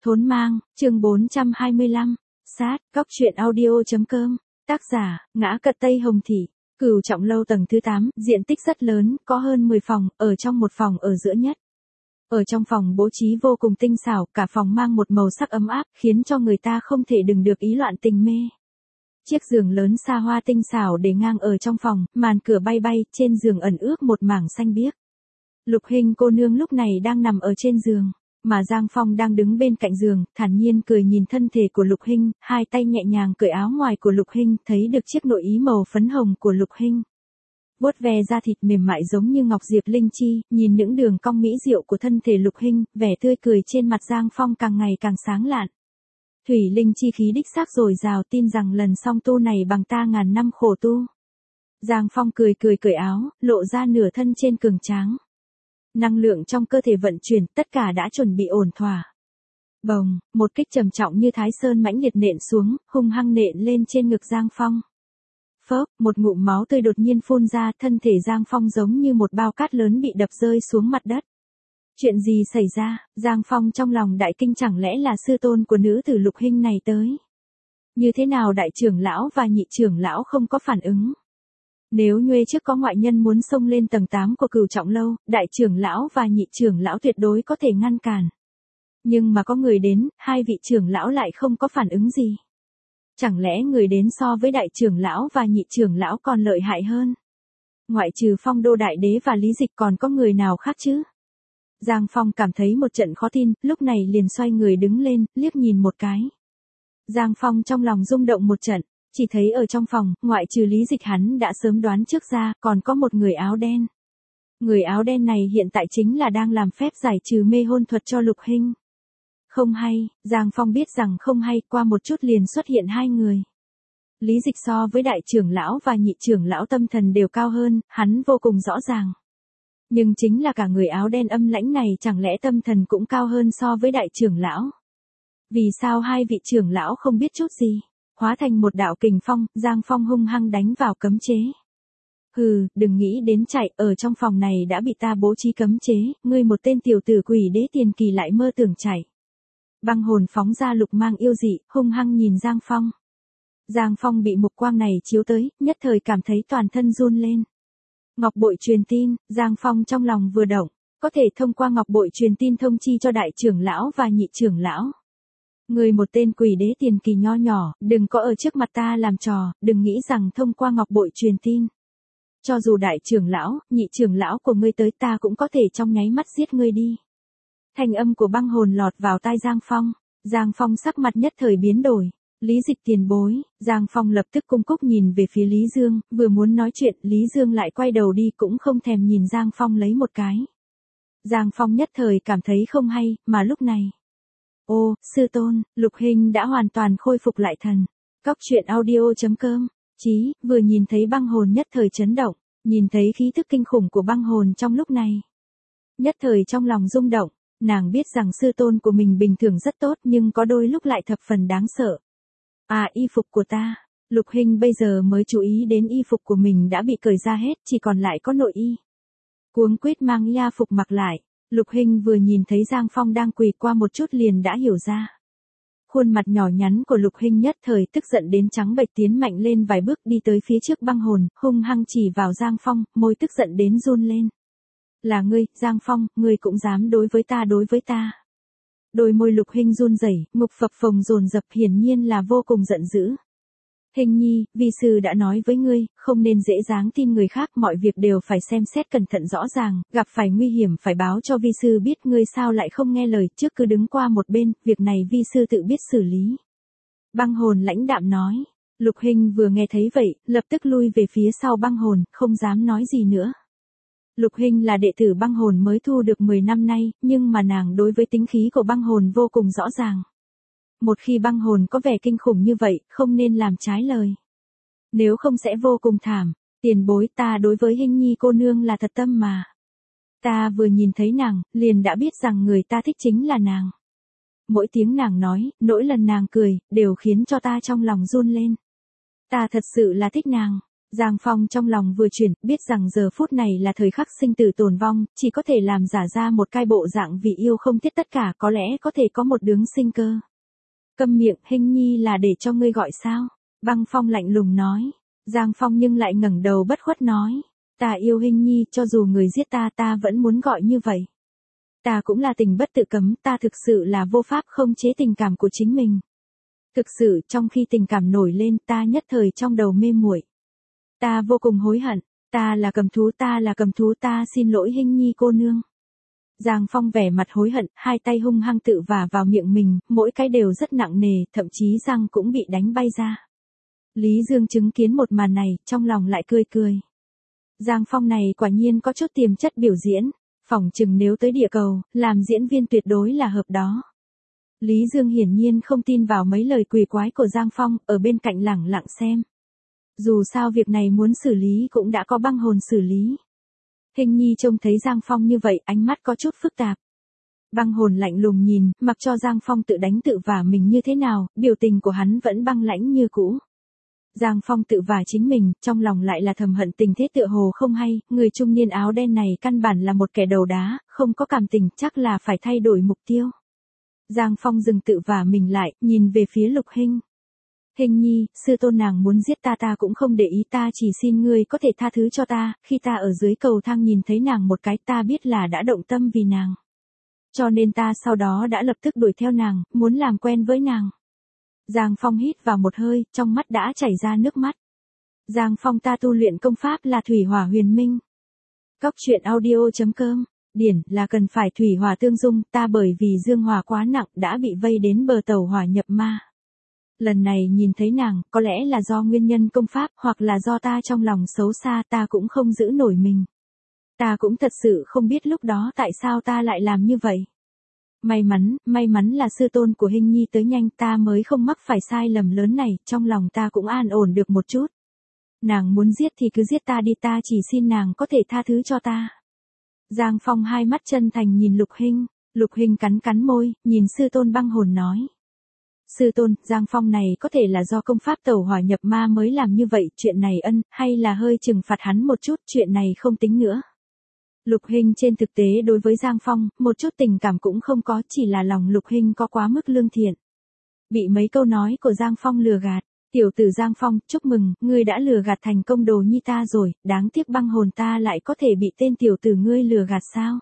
Thốn mang, chương 425, sát, góc truyện audio.com, tác giả, Ngã Cật Tây Hồng Thị, Cửu Trọng Lâu tầng thứ 8, diện tích rất lớn, có hơn 10 phòng, ở trong một phòng ở giữa nhất. Ở trong phòng bố trí vô cùng tinh xảo, cả phòng mang một màu sắc ấm áp, khiến cho người ta không thể đừng được ý loạn tình mê. Chiếc giường lớn xa hoa tinh xảo để ngang ở trong phòng, màn cửa bay bay, trên giường ẩn ước một mảng xanh biếc. Lục Hinh cô nương lúc này đang nằm ở trên giường, mà Giang Phong đang đứng bên cạnh giường, thản nhiên cười nhìn thân thể của Lục Hinh, hai tay nhẹ nhàng cởi áo ngoài của Lục Hinh, thấy được chiếc nội y màu phấn hồng của Lục Hinh. Vuốt ve da thịt mềm mại giống như ngọc diệp linh chi, nhìn những đường cong mỹ diệu của thân thể Lục Hinh, vẻ tươi cười trên mặt Giang Phong càng ngày càng sáng lạn. Thủy linh chi khí đích xác dồi dào, tin rằng lần song tu này bằng ta ngàn năm khổ tu. Giang Phong cười cởi áo, lộ ra nửa thân trên cường tráng. Năng lượng trong cơ thể vận chuyển, tất cả đã chuẩn bị ổn thỏa. Bồng, một kích trầm trọng như Thái Sơn mãnh liệt nện xuống, hung hăng nện lên trên ngực Giang Phong. Phớp, một ngụm máu tươi đột nhiên phun ra, thân thể Giang Phong giống như một bao cát lớn bị đập rơi xuống mặt đất. Chuyện gì xảy ra? Giang Phong trong lòng đại kinh, chẳng lẽ là sư tôn của nữ tử Lục Hinh này tới? Như thế nào đại trưởng lão và nhị trưởng lão không có phản ứng? Nếu nhuê trước có ngoại nhân muốn xông lên tầng 8 của Cửu Trọng Lâu, đại trưởng lão và nhị trưởng lão tuyệt đối có thể ngăn cản. Nhưng mà có người đến, hai vị trưởng lão lại không có phản ứng gì. Chẳng lẽ người đến so với đại trưởng lão và nhị trưởng lão còn lợi hại hơn? Ngoại trừ Phong Đô Đại Đế và Lý Dịch còn có người nào khác chứ? Giang Phong cảm thấy một trận khó tin, lúc này liền xoay người đứng lên, liếc nhìn một cái. Giang Phong trong lòng rung động một trận, chỉ thấy ở trong phòng, ngoại trừ Lý Dịch hắn đã sớm đoán trước ra, còn có một người áo đen. Người áo đen này hiện tại chính là đang làm phép giải trừ mê hôn thuật cho Lục Hinh. Không hay, Giang Phong biết rằng không hay, qua một chút liền xuất hiện hai người. Lý Dịch so với đại trưởng lão và nhị trưởng lão tâm thần đều cao hơn, hắn vô cùng rõ ràng. Nhưng chính là cả người áo đen âm lãnh này chẳng lẽ tâm thần cũng cao hơn so với đại trưởng lão? Vì sao hai vị trưởng lão không biết chút gì? Hóa thành một đạo kình phong, Giang Phong hung hăng đánh vào cấm chế. Hừ, đừng nghĩ đến chạy, ở trong phòng này đã bị ta bố trí cấm chế, ngươi một tên tiểu tử quỷ đế tiền kỳ lại mơ tưởng chạy. Băng hồn phóng ra lục mang yêu dị, hung hăng nhìn Giang Phong. Giang Phong bị mục quang này chiếu tới, nhất thời cảm thấy toàn thân run lên. Ngọc bội truyền tin, Giang Phong trong lòng vừa động, có thể thông qua ngọc bội truyền tin thông chi cho đại trưởng lão và nhị trưởng lão. Người một tên quỷ đế tiền kỳ nho nhỏ, đừng có ở trước mặt ta làm trò, đừng nghĩ rằng thông qua ngọc bội truyền tin. Cho dù đại trưởng lão, nhị trưởng lão của ngươi tới ta cũng có thể trong nháy mắt giết ngươi đi. Thanh âm của băng hồn lọt vào tai Giang Phong. Giang Phong sắc mặt nhất thời biến đổi. Lý Dịch tiền bối, Giang Phong lập tức cung cúc nhìn về phía Lý Dương, vừa muốn nói chuyện, Lý Dương lại quay đầu đi cũng không thèm nhìn Giang Phong lấy một cái. Giang Phong nhất thời cảm thấy không hay, mà lúc này. Ô, sư tôn, Lục Hinh đã hoàn toàn khôi phục lại thần. Góc truyện audio.com, Chí, vừa nhìn thấy băng hồn nhất thời chấn động, nhìn thấy khí thức kinh khủng của băng hồn trong lúc này. Nhất thời trong lòng rung động, nàng biết rằng sư tôn của mình bình thường rất tốt nhưng có đôi lúc lại thập phần đáng sợ. À, y phục của ta. Lục Hinh bây giờ mới chú ý đến y phục của mình đã bị cởi ra hết, chỉ còn lại có nội y. Cuống quýt mang y phục mặc lại. Lục Hinh vừa nhìn thấy Giang Phong đang quỳ qua một chút liền đã hiểu ra. Khuôn mặt nhỏ nhắn của Lục Hinh nhất thời tức giận đến trắng bệch, tiến mạnh lên vài bước đi tới phía trước băng hồn, hung hăng chỉ vào Giang Phong, môi tức giận đến run lên. Là ngươi, Giang Phong, ngươi cũng dám đối với ta. Đôi môi Lục Hinh run rẩy, ngục phập phồng dồn dập, hiển nhiên là vô cùng giận dữ. Hình nhi, vi sư đã nói với ngươi, không nên dễ dàng tin người khác, mọi việc đều phải xem xét cẩn thận rõ ràng, gặp phải nguy hiểm phải báo cho vi sư biết, ngươi sao lại không nghe lời, trước cứ đứng qua một bên, việc này vi sư tự biết xử lý. Băng hồn lãnh đạm nói. Lục Hinh vừa nghe thấy vậy, lập tức lui về phía sau băng hồn, không dám nói gì nữa. Lục Hinh là đệ tử băng hồn mới thu được 10 năm nay, nhưng mà nàng đối với tính khí của băng hồn vô cùng rõ ràng. Một khi băng hồn có vẻ kinh khủng như vậy, không nên làm trái lời. Nếu không sẽ vô cùng thảm. Tiền bối, ta đối với Hinh nhi cô nương là thật tâm mà. Ta vừa nhìn thấy nàng, liền đã biết rằng người ta thích chính là nàng. Mỗi tiếng nàng nói, mỗi lần nàng cười, đều khiến cho ta trong lòng run lên. Ta thật sự là thích nàng. Giang Phong trong lòng vừa chuyển, biết rằng giờ phút này là thời khắc sinh tử tồn vong, chỉ có thể làm giả ra một cái bộ dạng vì yêu không thiết tất cả, có lẽ có thể có một đướng sinh cơ. Câm miệng, Hình Nhi là để cho ngươi gọi sao? Băng Phong lạnh lùng nói. Giang Phong nhưng lại ngẩng đầu bất khuất nói. Ta yêu Hình Nhi, cho dù người giết ta, ta vẫn muốn gọi như vậy. Ta cũng là tình bất tự cấm, ta thực sự là vô pháp không chế tình cảm của chính mình. Thực sự, trong khi tình cảm nổi lên, ta nhất thời trong đầu mê muội. Ta vô cùng hối hận, ta là cầm thú, ta xin lỗi Hình Nhi cô nương. Giang Phong vẻ mặt hối hận, hai tay hung hăng tự vả vào miệng mình, mỗi cái đều rất nặng nề, thậm chí răng cũng bị đánh bay ra. Lý Dương chứng kiến một màn này, trong lòng lại cười cười. Giang Phong này quả nhiên có chút tiềm chất biểu diễn, phỏng chừng nếu tới địa cầu, làm diễn viên tuyệt đối là hợp đó. Lý Dương hiển nhiên không tin vào mấy lời quỷ quái của Giang Phong, ở bên cạnh lẳng lặng xem. Dù sao việc này muốn xử lý cũng đã có băng hồn xử lý. Hình Nhi trông thấy Giang Phong như vậy, ánh mắt có chút phức tạp. Băng hồn lạnh lùng nhìn, mặc cho Giang Phong tự đánh tự vả mình như thế nào, biểu tình của hắn vẫn băng lãnh như cũ. Giang Phong tự vả chính mình, trong lòng lại là thầm hận tình thế tựa hồ không hay, người trung niên áo đen này căn bản là một kẻ đầu đá, không có cảm tình, chắc là phải thay đổi mục tiêu. Giang Phong dừng tự vả mình lại, nhìn về phía Lục Hinh. Hình Nhi, sư tôn nàng muốn giết ta, ta cũng không để ý, ta chỉ xin ngươi có thể tha thứ cho ta, khi ta ở dưới cầu thang nhìn thấy nàng một cái, ta biết là đã động tâm vì nàng. Cho nên ta sau đó đã lập tức đuổi theo nàng, muốn làm quen với nàng. Giang Phong hít vào một hơi, trong mắt đã chảy ra nước mắt. Giang Phong, ta tu luyện công pháp là thủy hỏa huyền minh. Cóc truyện audio.com. Điển là cần phải thủy hỏa tương dung, ta bởi vì dương hỏa quá nặng đã bị vây đến bờ tẩu hỏa nhập ma. Lần này nhìn thấy nàng, có lẽ là do nguyên nhân công pháp, hoặc là do ta trong lòng xấu xa, ta cũng không giữ nổi mình. Ta cũng thật sự không biết lúc đó tại sao ta lại làm như vậy. May mắn là sư tôn của Hình Nhi tới nhanh, ta mới không mắc phải sai lầm lớn này, trong lòng ta cũng an ổn được một chút. Nàng muốn giết thì cứ giết ta đi, ta chỉ xin nàng có thể tha thứ cho ta. Giang Phong hai mắt chân thành nhìn Lục Hinh cắn môi, nhìn sư tôn băng hồn nói. Sư tôn, Giang Phong này có thể là do công pháp tẩu hỏa nhập ma mới làm như vậy, chuyện này hay là hơi trừng phạt hắn một chút, chuyện này không tính nữa. Lục Hinh trên thực tế đối với Giang Phong, một chút tình cảm cũng không có, chỉ là lòng Lục Hinh có quá mức lương thiện. Bị mấy câu nói của Giang Phong lừa gạt, tiểu tử Giang Phong, chúc mừng, ngươi đã lừa gạt thành công đồ nhi ta rồi, đáng tiếc băng hồn ta lại có thể bị tên tiểu tử ngươi lừa gạt sao?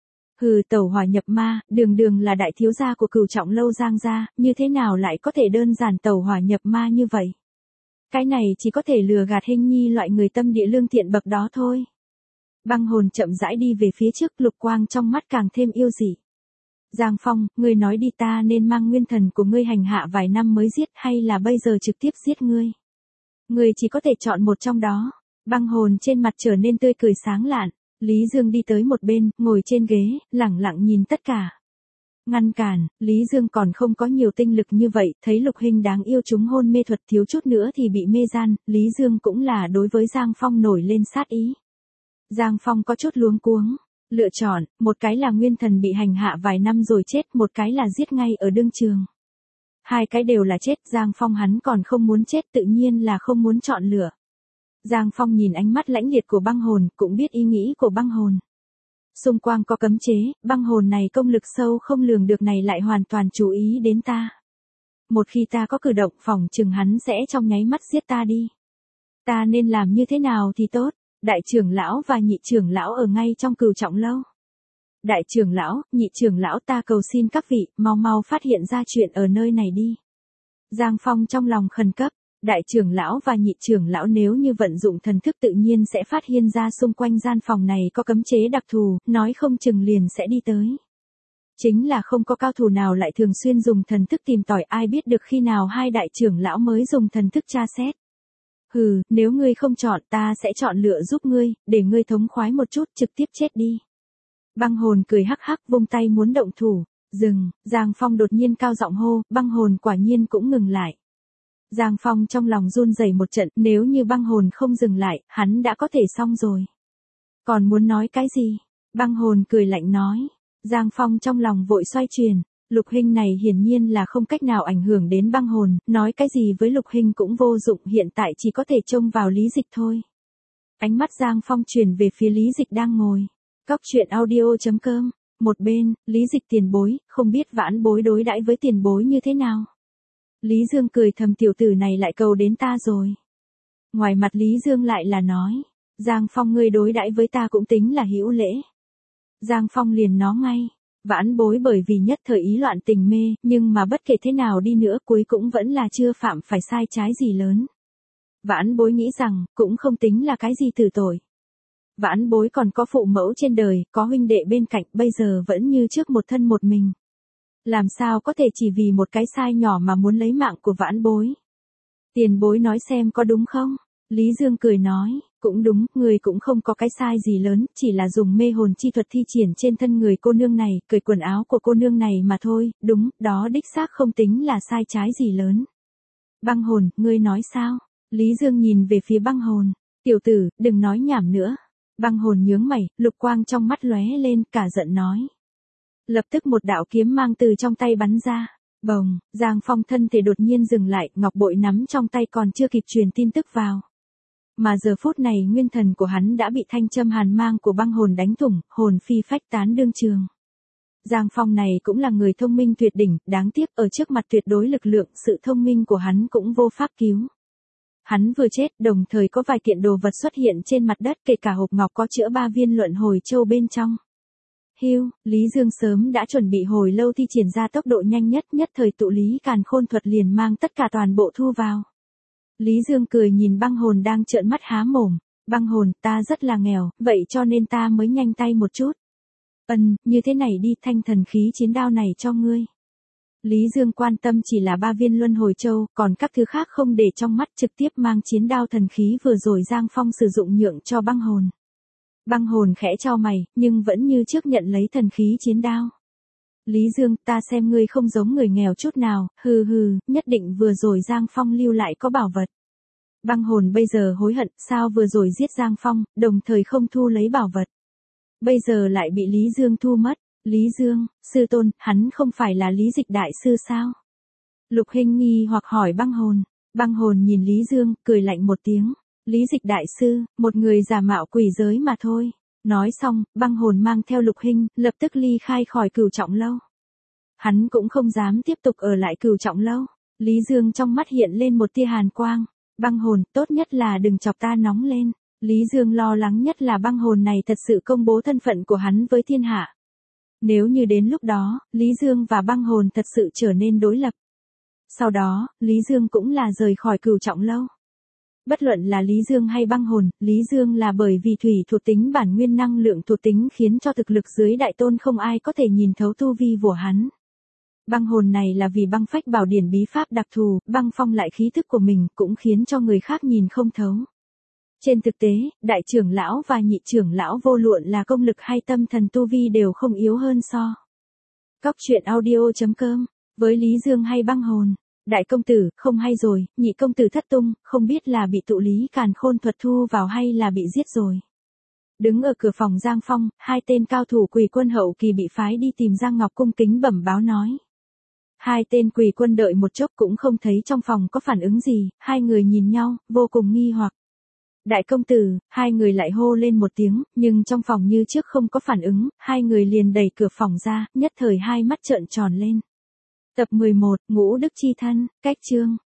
Hừ, tẩu hỏa nhập ma, đường là đại thiếu gia của Cửu Trọng lâu Giang gia, như thế nào lại có thể đơn giản tẩu hỏa nhập ma như vậy? Cái này chỉ có thể lừa gạt Hình Nhi loại người tâm địa lương thiện bậc đó thôi. Băng hồn chậm rãi đi về phía trước, lục quang trong mắt càng thêm yêu dị. Giang Phong, ngươi nói đi, ta nên mang nguyên thần của ngươi hành hạ vài năm mới giết, hay là bây giờ trực tiếp giết ngươi? Ngươi chỉ có thể chọn một trong đó. Băng hồn trên mặt trở nên tươi cười sáng lạn. Lý Dương đi tới một bên, ngồi trên ghế, lẳng lặng nhìn tất cả. Ngăn cản, Lý Dương còn không có nhiều tinh lực như vậy, thấy Lục Hinh đáng yêu chúng hôn mê thuật thiếu chút nữa thì bị mê gian, Lý Dương cũng là đối với Giang Phong nổi lên sát ý. Giang Phong có chút luống cuống, lựa chọn, một cái là nguyên thần bị hành hạ vài năm rồi chết, một cái là giết ngay ở đương trường. Hai cái đều là chết, Giang Phong hắn còn không muốn chết, tự nhiên là không muốn chọn lựa. Giang Phong nhìn ánh mắt lãnh liệt của băng hồn, cũng biết ý nghĩ của băng hồn. Xung quanh có cấm chế, băng hồn này công lực sâu không lường được này lại hoàn toàn chú ý đến ta. Một khi ta có cử động, phỏng chừng hắn sẽ trong nháy mắt giết ta đi. Ta nên làm như thế nào thì tốt? Đại trưởng lão và nhị trưởng lão ở ngay trong Cửu Trọng lâu. Đại trưởng lão, nhị trưởng lão, ta cầu xin các vị, mau phát hiện ra chuyện ở nơi này đi. Giang Phong trong lòng khẩn cấp. Đại trưởng lão và nhị trưởng lão nếu như vận dụng thần thức tự nhiên sẽ phát hiện ra xung quanh gian phòng này có cấm chế đặc thù, nói không chừng liền sẽ đi tới. Chính là không có cao thủ nào lại thường xuyên dùng thần thức tìm tòi, ai biết được khi nào hai đại trưởng lão mới dùng thần thức tra xét. Hừ, nếu ngươi không chọn, ta sẽ chọn lựa giúp ngươi, để ngươi thống khoái một chút, trực tiếp chết đi. Băng hồn cười hắc hắc vung tay muốn động thủ, dừng, Giang Phong đột nhiên cao giọng hô, băng hồn quả nhiên cũng ngừng lại. Giang Phong trong lòng run rẩy một trận, nếu như băng hồn không dừng lại, hắn đã có thể xong rồi. Còn muốn nói cái gì? Băng hồn cười lạnh nói. Giang Phong trong lòng vội xoay chuyển, Lục Hinh này hiển nhiên là không cách nào ảnh hưởng đến băng hồn, nói cái gì với Lục Hinh cũng vô dụng, hiện tại chỉ có thể trông vào Lý Dịch thôi. Ánh mắt Giang Phong truyền về phía Lý Dịch đang ngồi. Cóc truyện audio.com. Một bên, Lý Dịch tiền bối, không biết Vãn Bối đối đãi với tiền bối như thế nào. Lý Dương cười thầm, tiểu tử này lại cầu đến ta rồi. Ngoài mặt Lý Dương lại là nói, Giang Phong ngươi đối đãi với ta cũng tính là hữu lễ. Giang Phong liền nó ngay, Vãn Bối bởi vì nhất thời ý loạn tình mê, nhưng mà bất kể thế nào đi nữa cuối cũng vẫn là chưa phạm phải sai trái gì lớn. Vãn Bối nghĩ rằng, cũng không tính là cái gì tử tội. Vãn Bối còn có phụ mẫu trên đời, có huynh đệ bên cạnh, bây giờ vẫn như trước một thân một mình. Làm sao có thể chỉ vì một cái sai nhỏ mà muốn lấy mạng của Vãn Bối. Tiền bối nói xem có đúng không? Lý Dương cười nói, cũng đúng, người cũng không có cái sai gì lớn, chỉ là dùng mê hồn chi thuật thi triển trên thân người cô nương này, cởi quần áo của cô nương này mà thôi, đúng, đó đích xác không tính là sai trái gì lớn. Băng hồn, ngươi nói sao? Lý Dương nhìn về phía băng hồn, tiểu tử, đừng nói nhảm nữa. Băng hồn nhướng mày, lục quang trong mắt lóe lên, cả giận nói. Lập tức một đạo kiếm mang từ trong tay bắn ra. Bồng, Giang Phong thân thể đột nhiên dừng lại, ngọc bội nắm trong tay còn chưa kịp truyền tin tức vào. Mà giờ phút này nguyên thần của hắn đã bị thanh châm hàn mang của băng hồn đánh thủng, hồn phi phách tán đương trường. Giang Phong này cũng là người thông minh tuyệt đỉnh, đáng tiếc ở trước mặt tuyệt đối lực lượng, sự thông minh của hắn cũng vô pháp cứu. Hắn vừa chết, đồng thời có vài kiện đồ vật xuất hiện trên mặt đất, kể cả hộp ngọc có chữa 3 viên luận hồi châu bên trong. Hưu, Lý Dương sớm đã chuẩn bị hồi lâu thi triển ra tốc độ nhanh nhất, nhất thời tụ lý càn khôn thuật liền mang tất cả toàn bộ thu vào. Lý Dương cười nhìn băng hồn đang trợn mắt há mồm, băng hồn, ta rất là nghèo, vậy cho nên ta mới nhanh tay một chút. Như thế này đi, thanh thần khí chiến đao này cho ngươi. Lý Dương quan tâm chỉ là 3 viên luân hồi châu, còn các thứ khác không để trong mắt, trực tiếp mang chiến đao thần khí vừa rồi Giang Phong sử dụng nhượng cho băng hồn. Băng hồn khẽ chau mày, nhưng vẫn như trước nhận lấy thần khí chiến đao. Lý Dương, ta xem ngươi không giống người nghèo chút nào, hừ hừ, nhất định vừa rồi Giang Phong lưu lại có bảo vật. Băng hồn bây giờ hối hận, sao vừa rồi giết Giang Phong, đồng thời không thu lấy bảo vật. Bây giờ lại bị Lý Dương thu mất. Lý Dương, sư tôn, hắn không phải là Lý Dịch đại sư sao? Lục Hinh nghi hoặc hỏi băng hồn. Băng hồn nhìn Lý Dương, cười lạnh một tiếng. Lý Dịch đại sư, một người giả mạo quỷ giới mà thôi. Nói xong, băng hồn mang theo Lục Hinh, lập tức ly khai khỏi Cửu Trọng Lâu. Hắn cũng không dám tiếp tục ở lại Cửu Trọng Lâu. Lý Dương trong mắt hiện lên một tia hàn quang. Băng hồn, tốt nhất là đừng chọc ta nóng lên. Lý Dương lo lắng nhất là băng hồn này thật sự công bố thân phận của hắn với thiên hạ. Nếu như đến lúc đó, Lý Dương và băng hồn thật sự trở nên đối lập. Sau đó, Lý Dương cũng là rời khỏi Cửu Trọng Lâu. Bất luận là Lý Dương hay băng hồn, Lý Dương là bởi vì thủy thuộc tính bản nguyên năng lượng thuộc tính khiến cho thực lực dưới đại tôn không ai có thể nhìn thấu tu vi của hắn. Băng hồn này là vì băng phách bảo điển bí pháp đặc thù, băng phong lại khí thức của mình cũng khiến cho người khác nhìn không thấu. Trên thực tế, đại trưởng lão và nhị trưởng lão vô luận là công lực hay tâm thần tu vi đều không yếu hơn so. Cóc truyện audio.com, với Lý Dương hay băng hồn. Đại công tử, không hay rồi, nhị công tử thất tung, không biết là bị tụ lý càn khôn thuật thu vào hay là bị giết rồi. Đứng ở cửa phòng Giang Phong, hai tên cao thủ quỷ quân hậu kỳ bị phái đi tìm Giang Ngọc cung kính bẩm báo nói. Hai tên quỷ quân đợi một chốc cũng không thấy trong phòng có phản ứng gì, hai người nhìn nhau, vô cùng nghi hoặc. Đại công tử, hai người lại hô lên một tiếng, nhưng trong phòng như trước không có phản ứng, hai người liền đẩy cửa phòng ra, nhất thời hai mắt trợn tròn lên. Tập 11, Ngũ Đức Chi Thân, cách chương.